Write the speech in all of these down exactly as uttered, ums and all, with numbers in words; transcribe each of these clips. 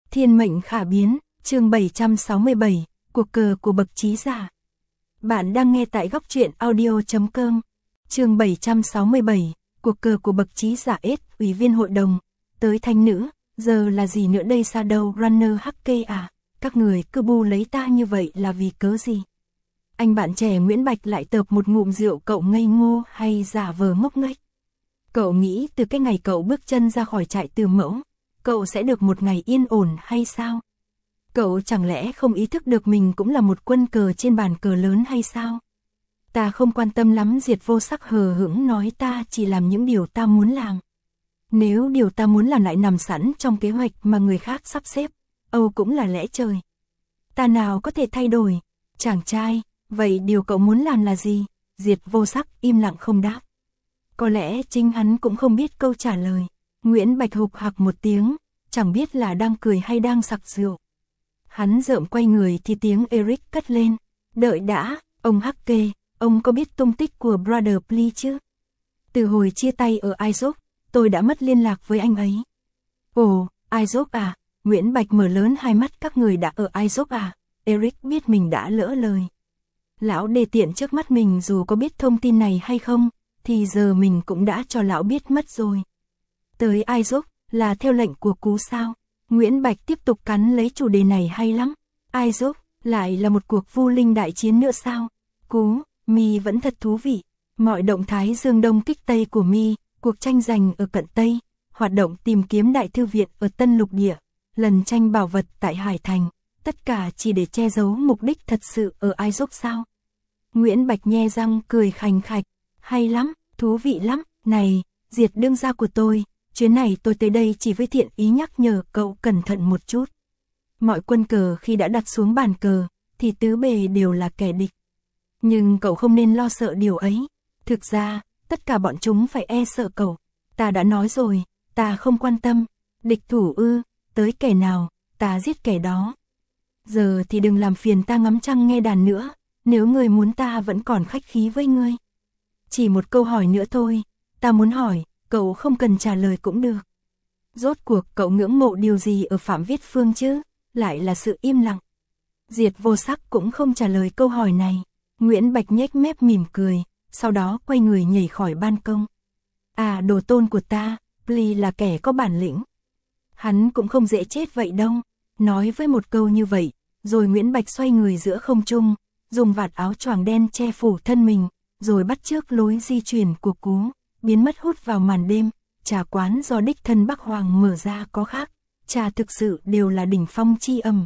Thiên mệnh khả biến, chương bảy trăm sáu mươi bảy, cuộc cờ của bậc trí giả. Bạn đang nghe tại góc truyện audio chấm com. Chương bảy trăm sáu mươi bảy, cuộc cờ của bậc trí giả S, ủy viên hội đồng, tới thánh nữ, giờ là gì nữa đây Shadow Runner hát ca à, các người cứ bu lấy ta như vậy là vì cớ gì? Anh bạn trẻ Nguyễn Bạch lại tợp một ngụm rượu, cậu ngây ngô hay giả vờ ngốc nghếch? Cậu nghĩ từ cái ngày cậu bước chân ra khỏi trại Từ Mẫu, cậu sẽ được một ngày yên ổn hay sao? Cậu chẳng lẽ không ý thức được mình cũng là một quân cờ trên bàn cờ lớn hay sao? Ta không quan tâm lắm, Diệt Vô Sắc hờ hững nói, ta chỉ làm những điều ta muốn làm. Nếu điều ta muốn làm lại nằm sẵn trong kế hoạch mà người khác sắp xếp, âu cũng là lẽ trời. Ta nào có thể thay đổi? Chàng trai, vậy điều cậu muốn làm là gì? Diệt Vô Sắc im lặng không đáp. Có lẽ chính hắn cũng không biết câu trả lời. Nguyễn Bạch hục hặc một tiếng, chẳng biết là đang cười hay đang sặc rượu. Hắn rợm quay người thì tiếng Eric cất lên. Đợi đã, ông hắc kê, ông có biết tung tích của Brother Plee chứ? Từ hồi chia tay ở Izok, tôi đã mất liên lạc với anh ấy. Ồ, Izok à? Nguyễn Bạch mở lớn hai mắt, các người đã ở Izok à? Eric biết mình đã lỡ lời. Lão đề tiện trước mắt mình dù có biết thông tin này hay không, thì giờ mình cũng đã cho lão biết mất rồi. Tới Izok là theo lệnh của Cú sao? Nguyễn Bạch tiếp tục cắn lấy chủ đề này hay lắm. Izok lại là một cuộc vu linh đại chiến nữa sao? Cú, Mi vẫn thật thú vị. Mọi động thái dương đông kích tây của Mi, cuộc tranh giành ở cận Tây, hoạt động tìm kiếm đại thư viện ở Tân Lục Địa, lần tranh bảo vật tại Hải Thành, tất cả chỉ để che giấu mục đích thật sự ở Izok sao? Nguyễn Bạch nhe răng cười khành khạch. Hay lắm, thú vị lắm. Này, Diệt đương gia của tôi, chuyến này tôi tới đây chỉ với thiện ý nhắc nhở cậu cẩn thận một chút. Mọi quân cờ khi đã đặt xuống bàn cờ, thì tứ bề đều là kẻ địch. Nhưng cậu không nên lo sợ điều ấy. Thực ra, tất cả bọn chúng phải e sợ cậu. Ta đã nói rồi, ta không quan tâm. Địch thủ ư, tới kẻ nào, ta giết kẻ đó. Giờ thì đừng làm phiền ta ngắm trăng nghe đàn nữa, nếu ngươi muốn ta vẫn còn khách khí với ngươi. Chỉ một câu hỏi nữa thôi, ta muốn hỏi, cậu không cần trả lời cũng được. Rốt cuộc cậu ngưỡng mộ điều gì ở Phạm Viết Phương chứ? Lại là sự im lặng. Diệt Vô Sắc cũng không trả lời câu hỏi này. Nguyễn Bạch nhếch mép mỉm cười, sau đó quay người nhảy khỏi ban công. À, đồ tôn của ta, Plee là kẻ có bản lĩnh. Hắn cũng không dễ chết vậy đâu. Nói với một câu như vậy, rồi Nguyễn Bạch xoay người giữa không trung, dùng vạt áo choàng đen che phủ thân mình, rồi bắt chước lối di chuyển của Cú, biến mất hút vào màn đêm. Trà quán do đích thân Bắc Hoàng mở ra có khác, trà thực sự đều là đỉnh phong chi âm.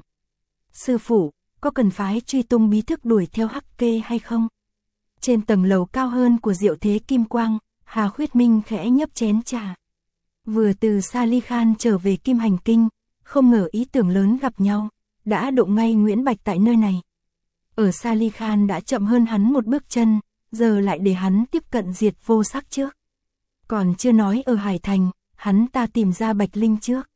Sư phụ, có cần phái truy tung bí thức đuổi theo hắc kê hay không? Trên tầng lầu cao hơn của Diệu Thế Kim Quang, Hà Khuyết Minh khẽ nhấp chén trà. Vừa từ Sali Khan trở về Kim Hành Kinh, không ngờ ý tưởng lớn gặp nhau, đã đụng ngay Nguyễn Bạch tại nơi này. Ở Sali Khan đã chậm hơn hắn một bước chân, giờ lại để hắn tiếp cận Diệt Vô Sắc trước. Còn chưa nói ở Hải Thành, hắn ta tìm ra Bạch Linh trước.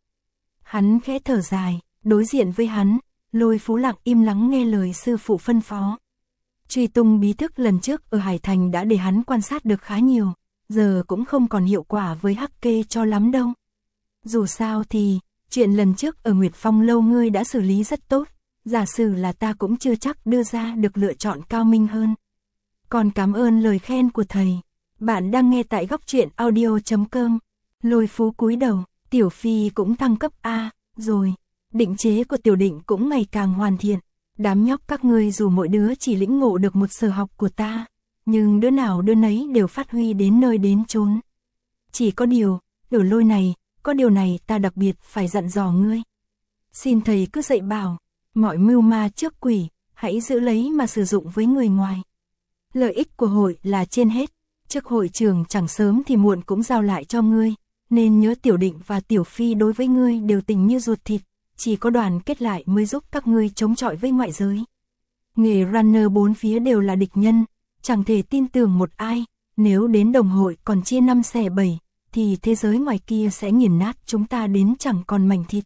Hắn khẽ thở dài, đối diện với hắn, Lôi Phú lặng im lắng nghe lời sư phụ phân phó. Truy tung bí thức lần trước ở Hải Thành đã để hắn quan sát được khá nhiều, giờ cũng không còn hiệu quả với hắc kê cho lắm đâu. Dù sao thì, chuyện lần trước ở Nguyệt Phong lâu ngươi đã xử lý rất tốt, giả sử là ta cũng chưa chắc đưa ra được lựa chọn cao minh hơn. Còn cảm ơn lời khen của thầy. Bạn đang nghe tại góc truyện audio chấm com. Lôi Phú cúi đầu, Tiểu Phi cũng thăng cấp A, rồi. Định chế của Tiểu Định cũng ngày càng hoàn thiện. Đám nhóc các ngươi dù mỗi đứa chỉ lĩnh ngộ được một sở học của ta, nhưng đứa nào đứa nấy đều phát huy đến nơi đến chốn. Chỉ có điều, ở Lôi này, có điều này ta đặc biệt phải dặn dò ngươi. Xin thầy cứ dạy bảo, mọi mưu ma trước quỷ, hãy giữ lấy mà sử dụng với người ngoài. Lợi ích của hội là trên hết, trước hội trường chẳng sớm thì muộn cũng giao lại cho ngươi, nên nhớ Tiểu Định và Tiểu Phi đối với ngươi đều tình như ruột thịt, chỉ có đoàn kết lại mới giúp các ngươi chống chọi với ngoại giới. Nghề runner bốn phía đều là địch nhân, chẳng thể tin tưởng một ai, nếu đến đồng hội còn chia năm xẻ bảy, thì thế giới ngoài kia sẽ nghiền nát chúng ta đến chẳng còn mảnh thịt.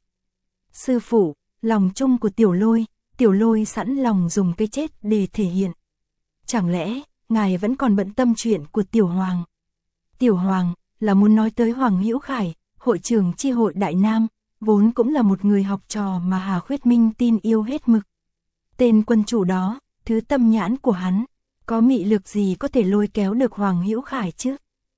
Sư phụ, lòng chung của Tiểu Lôi, Tiểu Lôi sẵn lòng dùng cái chết để thể hiện. Chẳng lẽ, ngài vẫn còn bận tâm chuyện của Tiểu Hoàng? Tiểu Hoàng, là muốn nói tới Hoàng Hữu Khải, hội trưởng chi hội Đại Nam, vốn cũng là một người học trò mà Hà Khuyết Minh tin yêu hết mực. Tên quân chủ đó, thứ tâm nhãn của hắn, có mị lực gì có thể lôi kéo được Hoàng Hữu Khải chứ?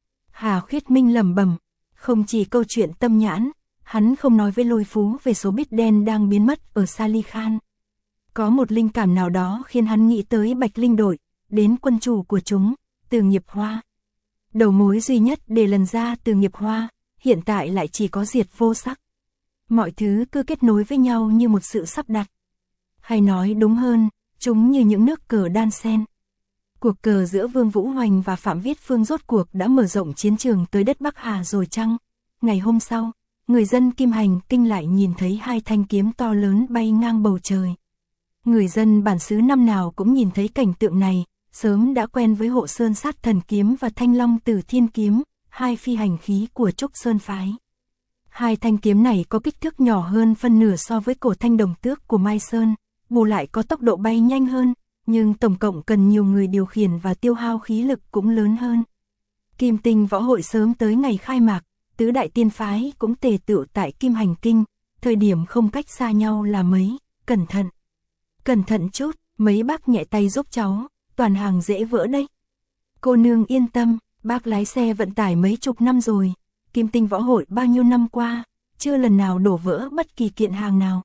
Hà Khuyết Minh lẩm bẩm, không chỉ câu chuyện tâm nhãn, hắn không nói với Lôi Phú về số bít đen đang biến mất ở Sali Khan. Có một linh cảm nào đó khiến hắn nghĩ tới Bạch Linh đội, đến quân chủ của chúng, Từ Nghiệp Hoa. Đầu mối duy nhất để lần ra Từ Nghiệp Hoa, hiện tại lại chỉ có Diệt Vô Sắc. Mọi thứ cứ kết nối với nhau như một sự sắp đặt. Hay nói đúng hơn, chúng như những nước cờ đan xen. Cuộc cờ giữa Vương Vũ Hoành và Phạm Viết Phương rốt cuộc đã mở rộng chiến trường tới đất Bắc Hà rồi chăng? Ngày hôm sau, người dân Kim Hành Kinh lại nhìn thấy hai thanh kiếm to lớn bay ngang bầu trời. Người dân bản xứ năm nào cũng nhìn thấy cảnh tượng này, sớm đã quen với Hộ Sơn Sát Thần Kiếm và Thanh Long Tử Thiên Kiếm, hai phi hành khí của Trúc Sơn Phái. Hai thanh kiếm này có kích thước nhỏ hơn phân nửa so với cổ thanh đồng tước của Mai Sơn, bù lại có tốc độ bay nhanh hơn, nhưng tổng cộng cần nhiều người điều khiển và tiêu hao khí lực cũng lớn hơn. Kim Tinh Võ Hội sớm tới ngày khai mạc, tứ đại tiên phái cũng tề tựu tại Kim Hành Kinh, thời điểm không cách xa nhau là mấy, cẩn thận. Cẩn thận chút, mấy bác nhẹ tay giúp cháu, toàn hàng dễ vỡ đấy. Cô nương yên tâm, bác lái xe vận tải mấy chục năm rồi, Kim Tinh Võ Hội bao nhiêu năm qua, chưa lần nào đổ vỡ bất kỳ kiện hàng nào.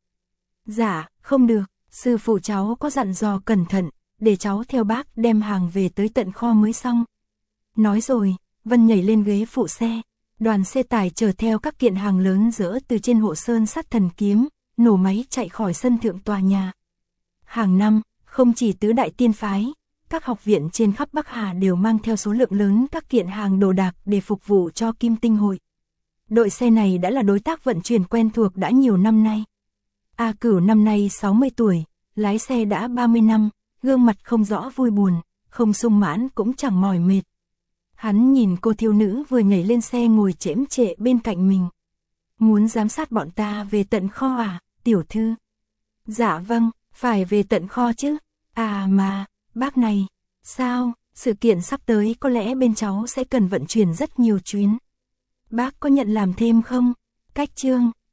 Dạ, không được, sư phụ cháu có dặn dò cẩn thận, để cháu theo bác đem hàng về tới tận kho mới xong. Nói rồi, Vân nhảy lên ghế phụ xe, đoàn xe tải chở theo các kiện hàng lớn dỡ từ trên Hộ Sơn Sát Thần Kiếm, nổ máy chạy khỏi sân thượng tòa nhà. Hàng năm, không chỉ tứ đại tiên phái, các học viện trên khắp Bắc Hà đều mang theo số lượng lớn các kiện hàng đồ đạc để phục vụ cho Kim Tinh Hội. Đội xe này đã là đối tác vận chuyển quen thuộc đã nhiều năm nay. A Cửu năm nay sáu mươi tuổi, lái xe đã ba mươi năm, gương mặt không rõ vui buồn, không sung mãn cũng chẳng mỏi mệt. Hắn nhìn cô thiếu nữ vừa nhảy lên xe ngồi chễm chệ bên cạnh mình. Muốn giám sát bọn ta về tận kho à, tiểu thư? Dạ vâng, phải về tận kho chứ. À mà, bác này, sao, sự kiện sắp tới có lẽ bên cháu sẽ cần vận chuyển rất nhiều chuyến. Bác có nhận làm thêm không? Cách trương,